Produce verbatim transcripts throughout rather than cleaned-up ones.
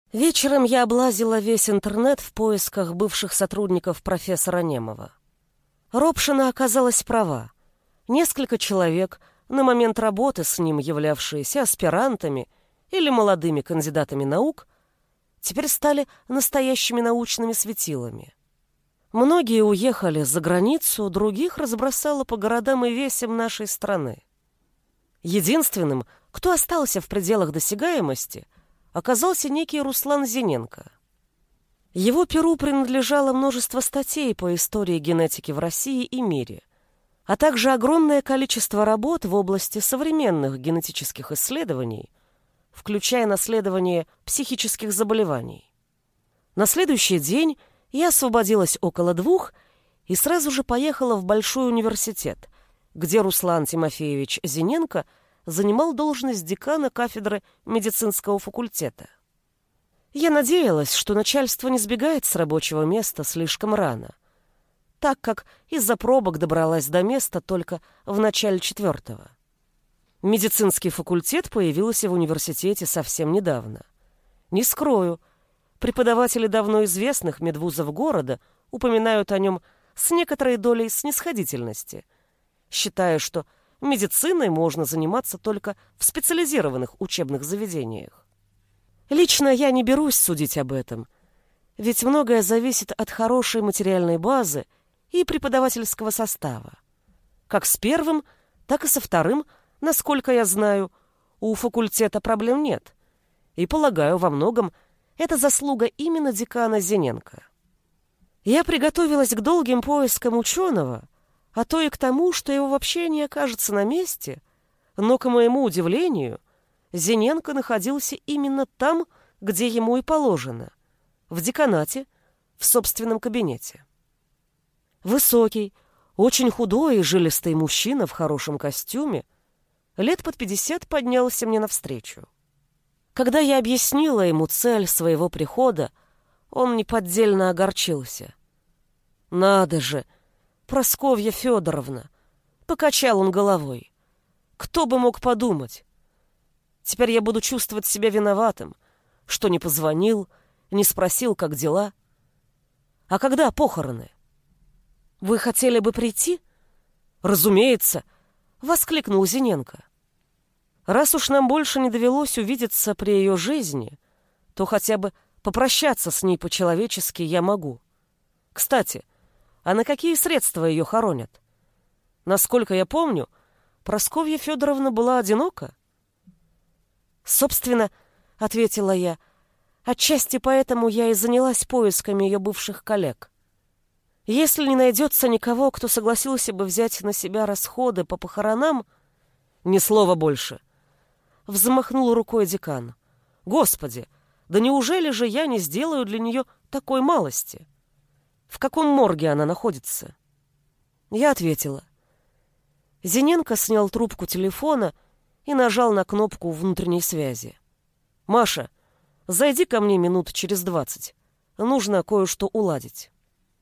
Вечером я облазила весь интернет в поисках бывших сотрудников профессора Немова. Робшина оказалась права. Несколько человек, на момент работы с ним являвшиеся аспирантами или молодыми кандидатами наук, теперь стали настоящими научными светилами. Многие уехали за границу, других разбросало по городам и весям нашей страны. Единственным, кто остался в пределах досягаемости, оказался некий Руслан Зиненко. Его перу принадлежало множество статей по истории генетики в России и мире, а также огромное количество работ в области современных генетических исследований, включая наследование психических заболеваний. На следующий день я освободилась около двух и сразу же поехала в Большой университет, где Руслан Тимофеевич Зиненко занимал должность декана кафедры медицинского факультета. Я надеялась, что начальство не сбегает с рабочего места слишком рано, так как из-за пробок добралась до места только в начале четвертого. Медицинский факультет появился в университете совсем недавно. Не скрою, преподаватели давно известных медвузов города упоминают о нем с некоторой долей снисходительности, считая, что медициной можно заниматься только в специализированных учебных заведениях. Лично я не берусь судить об этом, ведь многое зависит от хорошей материальной базы и преподавательского состава. Как с первым, так и со вторым, насколько я знаю, у факультета проблем нет, и, полагаю, во многом это заслуга именно декана Зиненко. Я приготовилась к долгим поискам ученого, а то и к тому, что его вообще не окажется на месте, но, к моему удивлению, Зиненко находился именно там, где ему и положено, в деканате, в собственном кабинете. Высокий, очень худой и жилистый мужчина в хорошем костюме, лет под пятьдесят, поднялся мне навстречу. Когда я объяснила ему цель своего прихода, он неподдельно огорчился. «Надо же, Прасковья Федоровна!» — покачал он головой. «Кто бы мог подумать? Теперь я буду чувствовать себя виноватым, что не позвонил, не спросил, как дела. А когда похороны? Вы хотели бы прийти?» «Разумеется!» — воскликнул Зиненко. «Раз уж нам больше не довелось увидеться при ее жизни, то хотя бы попрощаться с ней по-человечески я могу. Кстати, а на какие средства ее хоронят? Насколько я помню, Прасковья Федоровна была одинока?» «Собственно, — ответила я, — отчасти поэтому я и занялась поисками ее бывших коллег. Если не найдется никого, кто согласился бы взять на себя расходы по похоронам, ни слова больше!» — взмахнул рукой декан. «Господи, да неужели же я не сделаю для нее такой малости? В каком морге она находится?» Я ответила. Зиненко снял трубку телефона и нажал на кнопку внутренней связи. «Маша, зайди ко мне минут через двадцать. Нужно кое-что уладить».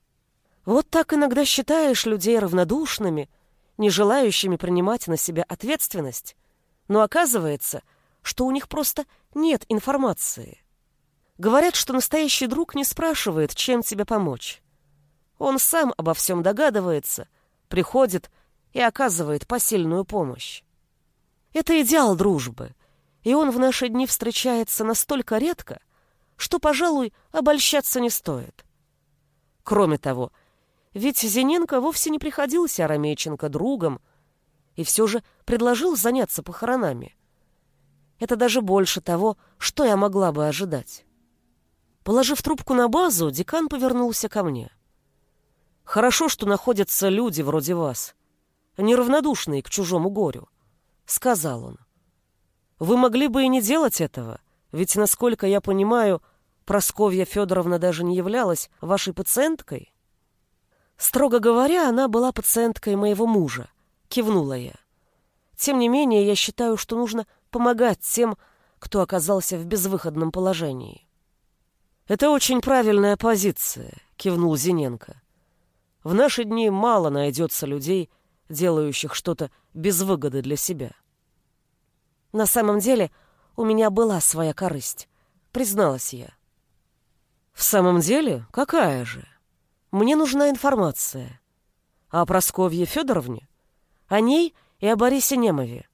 Вот так иногда считаешь людей равнодушными, не желающими принимать на себя ответственность, но оказывается, что у них просто нет информации. Говорят, что настоящий друг не спрашивает, чем тебе помочь. Он сам обо всем догадывается, приходит и оказывает посильную помощь. Это идеал дружбы, и он в наши дни встречается настолько редко, что, пожалуй, обольщаться не стоит. Кроме того, ведь Зиненко вовсе не приходился Арамейченко другом и все же предложил заняться похоронами. Это даже больше того, что я могла бы ожидать. Положив трубку на базу, декан повернулся ко мне. «Хорошо, что находятся люди вроде вас, неравнодушные к чужому горю», — сказал он. «Вы могли бы и не делать этого, ведь, насколько я понимаю, Прасковья Федоровна даже не являлась вашей пациенткой». «Строго говоря, она была пациенткой моего мужа», — кивнула я. «Тем не менее, я считаю, что нужно помогать тем, кто оказался в безвыходном положении». «Это очень правильная позиция», — кивнул Зиненко. «В наши дни мало найдется людей, делающих что-то без выгоды для себя». «На самом деле, у меня была своя корысть», — призналась я. В самом деле, какая же? Мне нужна информация. О Прасковье Федоровне? О ней и о Борисе Немове.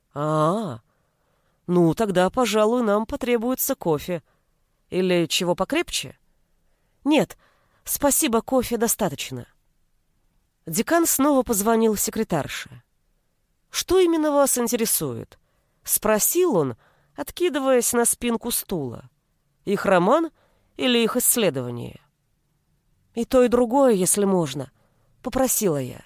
А, ну тогда, пожалуй, нам потребуется кофе. Или чего покрепче? Нет, спасибо, кофе достаточно. Декан снова позвонил секретарше. «Что именно вас интересует?» — спросил он, откидываясь на спинку стула. «Их роман или их исследование?» «И то, и другое, если можно», — попросила я.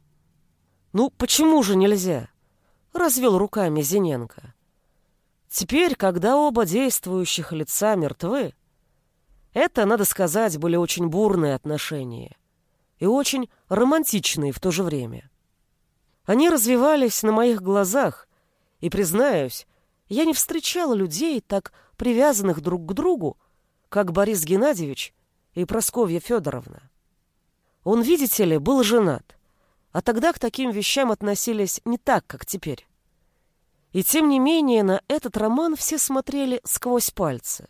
«Ну, почему же нельзя?» — развел руками Зиненко. «Теперь, когда оба действующих лица мертвы, это, надо сказать, были очень бурные отношения и очень романтичные в то же время. Они развивались на моих глазах, и, признаюсь, я не встречала людей, так привязанных друг к другу, как Борис Геннадьевич и Прасковья Федоровна. Он, видите ли, был женат, а тогда к таким вещам относились не так, как теперь. И тем не менее на этот роман все смотрели сквозь пальцы.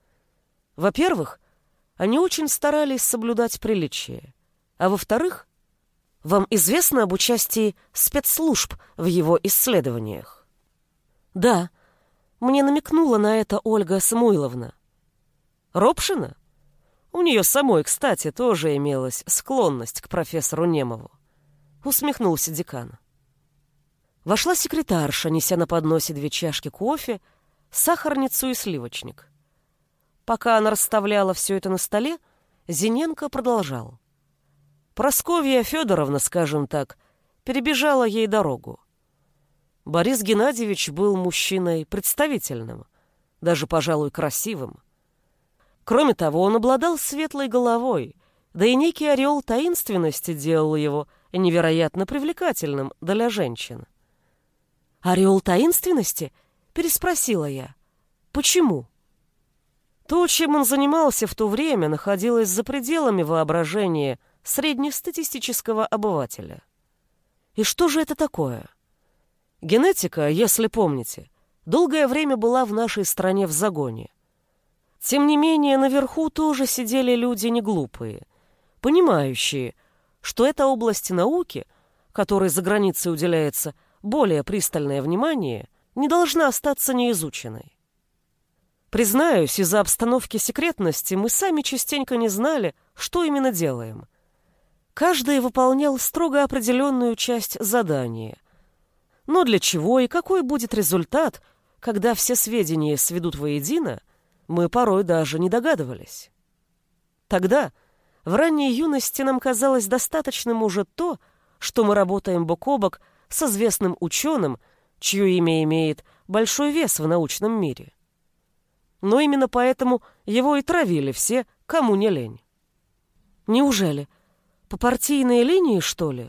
Во-первых, они очень старались соблюдать приличие, а во-вторых, вам известно об участии спецслужб в его исследованиях? Да, мне намекнула на это Ольга Самуиловна. Робшина? У нее самой, кстати, тоже имелась склонность к профессору Немову. Усмехнулся декан. Вошла секретарша, неся на подносе две чашки кофе, сахарницу и сливочник. Пока она расставляла все это на столе, Зиненко продолжал. Прасковья Федоровна, скажем так, перебежала ей дорогу. Борис Геннадьевич был мужчиной представительным, даже, пожалуй, красивым. Кроме того, он обладал светлой головой, да и некий ореол таинственности делал его невероятно привлекательным для женщин. «Ореол таинственности?» — переспросила я. «Почему?» То, чем он занимался в то время, находилось за пределами воображения среднестатистического обывателя. И что же это такое? Генетика, если помните, долгое время была в нашей стране в загоне. Тем не менее, наверху тоже сидели люди неглупые, понимающие, что эта область науки, которой за границей уделяется более пристальное внимание, не должна остаться неизученной. Признаюсь, из-за обстановки секретности мы сами частенько не знали, что именно делаем. Каждый выполнял строго определенную часть задания. Но для чего и какой будет результат, когда все сведения сведут воедино, мы порой даже не догадывались. Тогда, в ранней юности, нам казалось достаточным уже то, что мы работаем бок о бок с известным ученым, чье имя имеет большой вес в научном мире. Но именно поэтому его и травили все, кому не лень. Неужели? По партийной линии, что ли?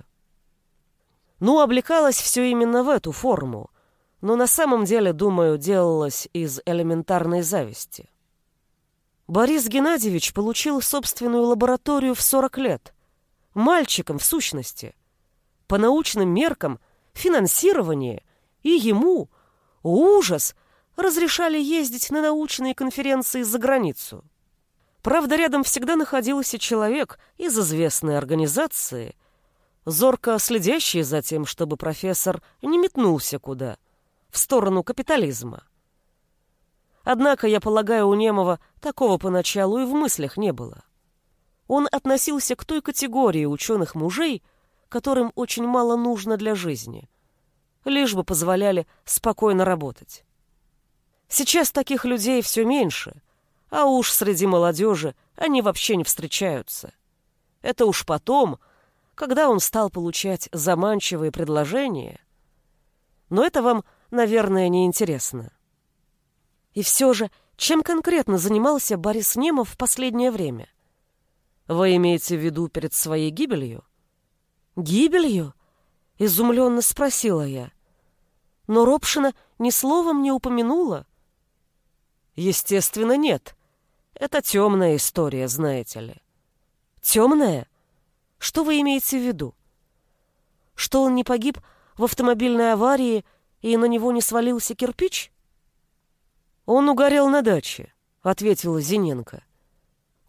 Ну, облекалось все именно в эту форму, но на самом деле, думаю, делалось из элементарной зависти. Борис Геннадьевич получил собственную лабораторию в сорок лет. Мальчиком, в сущности. По научным меркам, финансирование и ему, ужас, разрешали ездить на научные конференции за границу. Правда, рядом всегда находился человек из известной организации, зорко следящий за тем, чтобы профессор не метнулся куда, в сторону капитализма. Однако, я полагаю, у Немова такого поначалу и в мыслях не было. Он относился к той категории ученых-мужей, которым очень мало нужно для жизни, лишь бы позволяли спокойно работать. Сейчас таких людей все меньше, а уж среди молодежи они вообще не встречаются. Это уж потом, когда он стал получать заманчивые предложения. Но это вам, наверное, не интересно. И все же, чем конкретно занимался Борис Немов в последнее время? Вы имеете в виду перед своей гибелью? Гибелью? Изумленно спросила я. Но Робшина ни словом не упомянула. Естественно, нет. Это темная история, знаете ли. Темная? Что вы имеете в виду? Что он не погиб в автомобильной аварии и на него не свалился кирпич? Он угорел на даче, ответила Зиненко.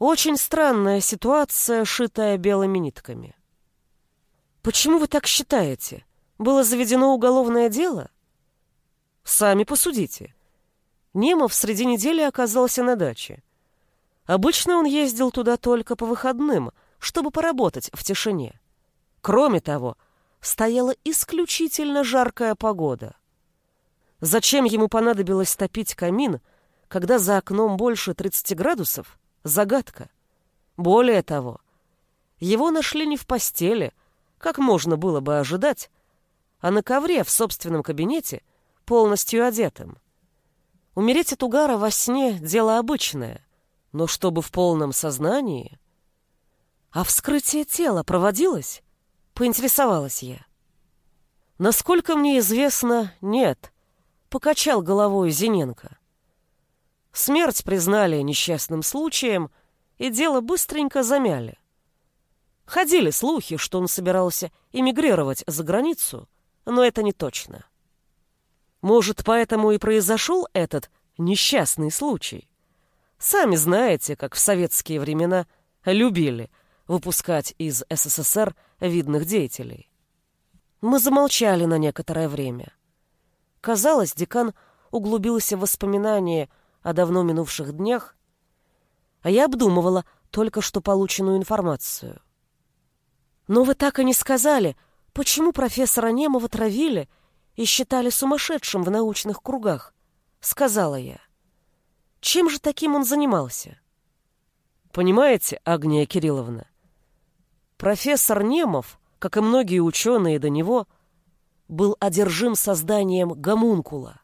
Очень странная ситуация, шитая белыми нитками. Почему вы так считаете? Было заведено уголовное дело? Сами посудите. Немов среди недели оказался на даче. Обычно он ездил туда только по выходным, чтобы поработать в тишине. Кроме того, стояла исключительно жаркая погода. Зачем ему понадобилось топить камин, когда за окном больше тридцати градусов? Загадка. Более того, его нашли не в постели, как можно было бы ожидать, а на ковре в собственном кабинете, полностью одетым. Умереть от угара во сне — дело обычное, но чтобы в полном сознании... А вскрытие тела проводилось? Поинтересовалась я. Насколько мне известно, нет, покачал головой Зиненко. Смерть признали несчастным случаем, и дело быстренько замяли. Ходили слухи, что он собирался эмигрировать за границу, но это не точно. Может, поэтому и произошел этот несчастный случай. Сами знаете, как в советские времена любили выпускать из СССР видных деятелей. Мы замолчали на некоторое время. Казалось, декан углубился в воспоминания о давно минувших днях, а я обдумывала только что полученную информацию. Но вы так и не сказали, почему профессора Немова травили и считали сумасшедшим в научных кругах, сказала я. Чем же таким он занимался? Понимаете, Агния Кирилловна, профессор Немов, как и многие ученые до него, был одержим созданием гомункула.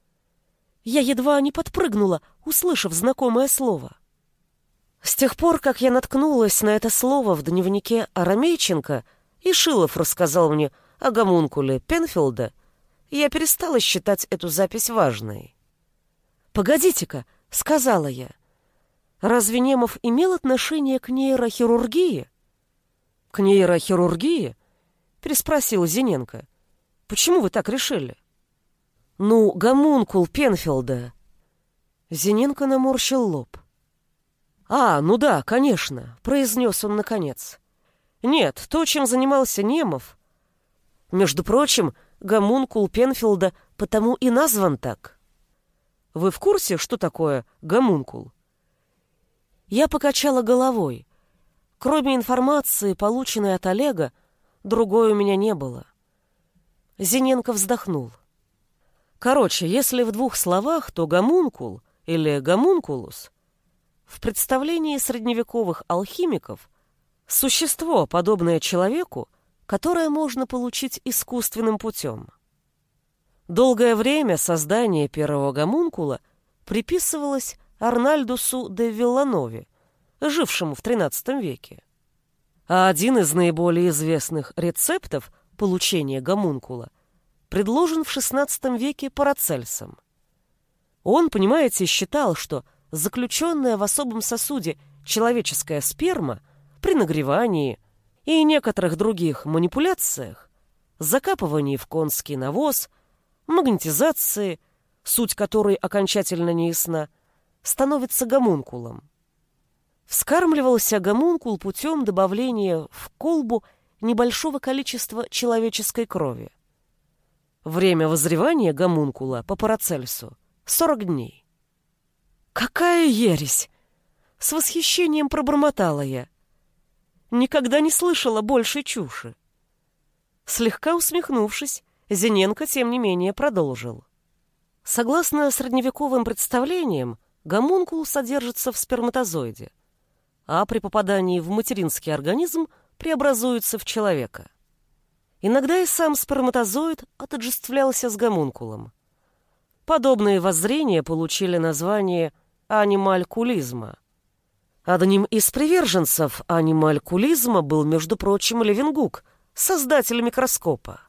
Я едва не подпрыгнула, услышав знакомое слово. С тех пор, как я наткнулась на это слово в дневнике Арамейченко, и Шилов рассказал мне о гомункуле Пенфилда, я перестала считать эту запись важной. «Погодите-ка», — сказала я, — «разве Немов имел отношение к нейрохирургии?» «К нейрохирургии?» — переспросил Зиненко. «Почему вы так решили?» «Ну, гомункул Пенфилда». Зиненко наморщил лоб. «А, ну да, конечно», — произнес он наконец. «Нет, то, чем занимался Немов. Между прочим, гомункул Пенфилда потому и назван так. Вы в курсе, что такое гомункул?» Я покачала головой. Кроме информации, полученной от Олега, другой у меня не было. Зиненко вздохнул. Короче, если в двух словах, то гомункул или гомункулус в представлении средневековых алхимиков существо, подобное человеку, которое можно получить искусственным путем. Долгое время создание первого гомункула приписывалось Арнальдусу де Вилланове, жившему в тринадцатом веке. А один из наиболее известных рецептов получения гомункула предложен в шестнадцатом веке Парацельсом. Он, понимаете, считал, что заключенная в особом сосуде человеческая сперма при нагревании и некоторых других манипуляциях, закапывании в конский навоз, магнетизации, суть которой окончательно не ясна, становится гомункулом. Вскармливался гомункул путем добавления в колбу небольшого количества человеческой крови. Время вызревания гомункула по Парацельсу — сорок дней. «Какая ересь!» — с восхищением пробормотала я. Никогда не слышала большей чуши. Слегка усмехнувшись, Зиненко, тем не менее, продолжил. Согласно средневековым представлениям, гомункул содержится в сперматозоиде, а при попадании в материнский организм преобразуется в человека. Иногда и сам сперматозоид отождествлялся с гомункулом. Подобные воззрения получили название анималькулизма. Одним из приверженцев анималькулизма был, между прочим, Левенгук, создатель микроскопа.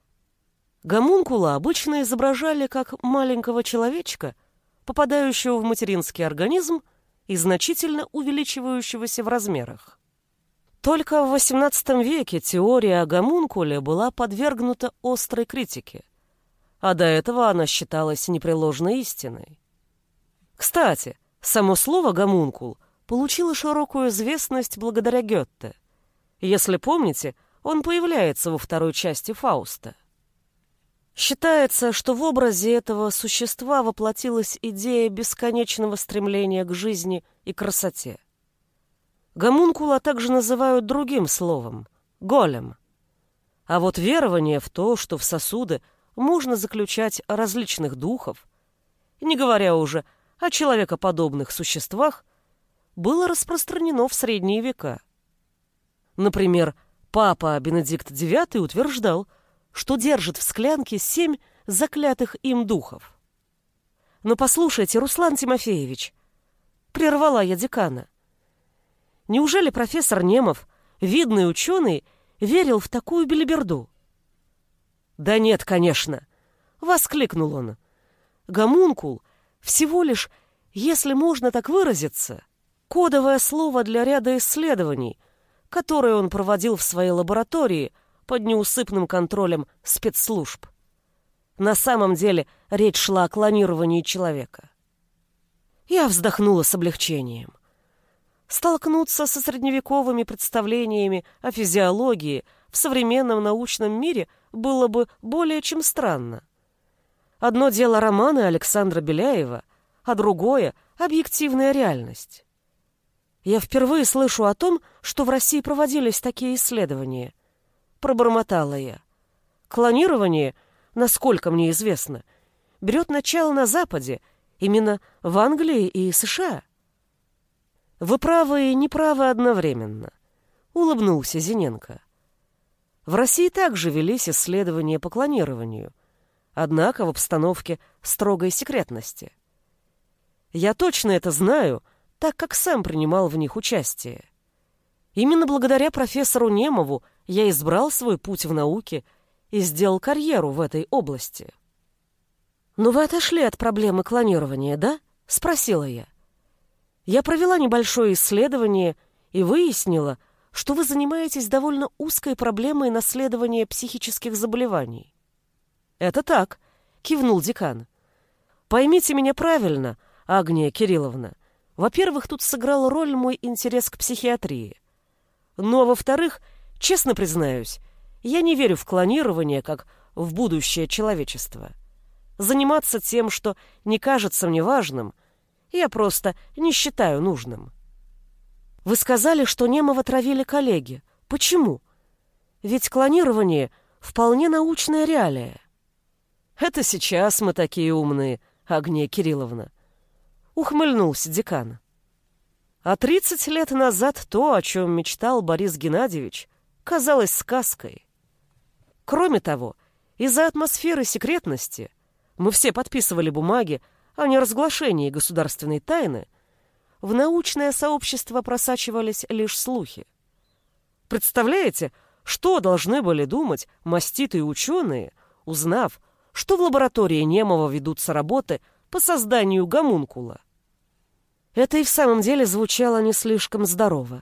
Гомункула обычно изображали как маленького человечка, попадающего в материнский организм и значительно увеличивающегося в размерах. Только в восемнадцатом веке теория о гомункуле была подвергнута острой критике, а до этого она считалась непреложной истиной. Кстати, само слово «гомункул» получила широкую известность благодаря Гёте. Если помните, он появляется во второй части «Фауста». Считается, что в образе этого существа воплотилась идея бесконечного стремления к жизни и красоте. Гомункула также называют другим словом — голем. А вот верование в то, что в сосуды можно заключать различных духов, не говоря уже о человекоподобных существах, было распространено в средние века. Например, папа Бенедикт девятый утверждал, что держит в склянке семь заклятых им духов. «Но послушайте, Руслан Тимофеевич», — прервала я декана, «неужели профессор Немов, видный ученый, верил в такую белиберду?» «Да нет, конечно», — воскликнул он. «Гомункул всего лишь, если можно так выразиться, кодовое слово для ряда исследований, которые он проводил в своей лаборатории под неусыпным контролем спецслужб. На самом деле речь шла о клонировании человека». Я вздохнула с облегчением. Столкнуться со средневековыми представлениями о физиологии в современном научном мире было бы более чем странно. Одно дело романы Александра Беляева, а другое — объективная реальность. Я впервые слышу о том, что в России проводились такие исследования. Пробормотала я. Клонирование, насколько мне известно, берет начало на Западе, именно в Англии и США. Вы правы и неправы одновременно, улыбнулся Зиненко. В России также велись исследования по клонированию, однако в обстановке строгой секретности. Я точно это знаю, так как сам принимал в них участие. Именно благодаря профессору Немову я избрал свой путь в науке и сделал карьеру в этой области. «Но вы отошли от проблемы клонирования, да?» — спросила я. Я провела небольшое исследование и выяснила, что вы занимаетесь довольно узкой проблемой наследования психических заболеваний. «Это так», — кивнул декан. «Поймите меня правильно, Агния Кирилловна. Во-первых, тут сыграл роль мой интерес к психиатрии. Но, во-вторых, честно признаюсь, я не верю в клонирование как в будущее человечества. Заниматься тем, что не кажется мне важным, я просто не считаю нужным». «Вы сказали, что Немова травили коллеги. Почему? Ведь клонирование — вполне научная реалия». «Это сейчас мы такие умные, Агния Кирилловна», — ухмыльнулся декан. А тридцать лет назад то, о чем мечтал Борис Геннадьевич, казалось сказкой. Кроме того, из-за атмосферы секретности мы все подписывали бумаги о неразглашении государственной тайны, в научное сообщество просачивались лишь слухи. Представляете, что должны были думать маститые ученые, узнав, что в лаборатории Немова ведутся работы по созданию гомункула? Это и в самом деле звучало не слишком здорово.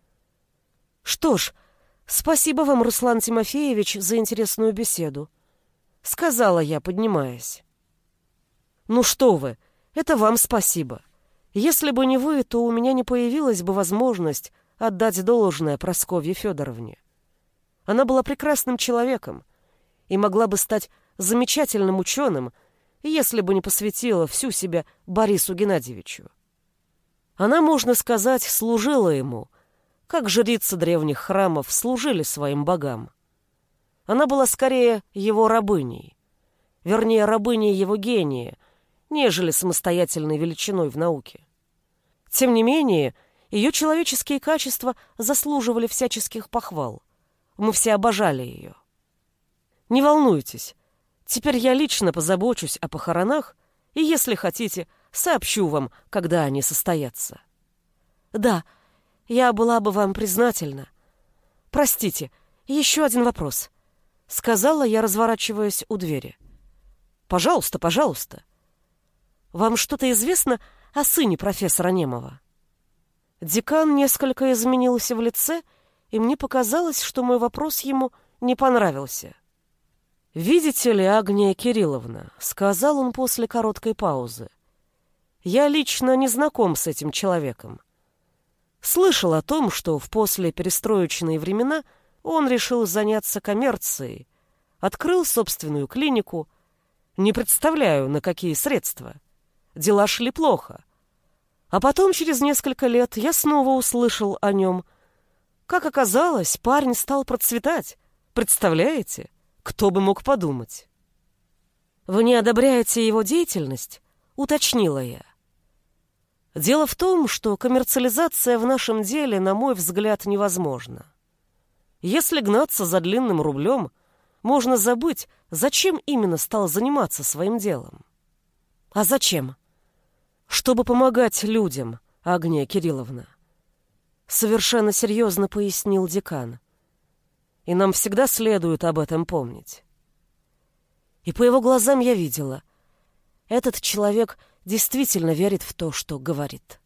«Что ж, спасибо вам, Руслан Тимофеевич, за интересную беседу», — сказала я, поднимаясь. «Ну что вы, это вам спасибо. Если бы не вы, то у меня не появилась бы возможность отдать должное Прасковье Федоровне. Она была прекрасным человеком и могла бы стать замечательным ученым, если бы не посвятила всю себя Борису Геннадьевичу. Она, можно сказать, служила ему, как жрицы древних храмов служили своим богам. Она была скорее его рабыней, вернее, рабыней его гения, нежели самостоятельной величиной в науке. Тем не менее, ее человеческие качества заслуживали всяческих похвал. Мы все обожали ее. Не волнуйтесь, теперь я лично позабочусь о похоронах и, если хотите, сообщу вам, когда они состоятся. Да, я была бы вам признательна. Простите, еще один вопрос, — сказала я, разворачиваясь у двери. Пожалуйста, пожалуйста. Вам что-то известно о сыне профессора Немова? Декан несколько изменился в лице, и мне показалось, что мой вопрос ему не понравился. «Видите ли, Агния Кирилловна, — сказал он после короткой паузы, — я лично не знаком с этим человеком. Слышал о том, что в послеперестроечные времена он решил заняться коммерцией, открыл собственную клинику. Не представляю, на какие средства. Дела шли плохо. А потом, через несколько лет, я снова услышал о нем. Как оказалось, парень стал процветать. Представляете? Кто бы мог подумать? «Вы не одобряете его деятельность?» — уточнила я. Дело в том, что коммерциализация в нашем деле, на мой взгляд, невозможна. Если гнаться за длинным рублем, можно забыть, зачем именно стал заниматься своим делом. А зачем? Чтобы помогать людям, Агния Кирилловна. Совершенно серьезно пояснил декан. И нам всегда следует об этом помнить. И по его глазам я видела, этот человек действительно верит в то, что говорит.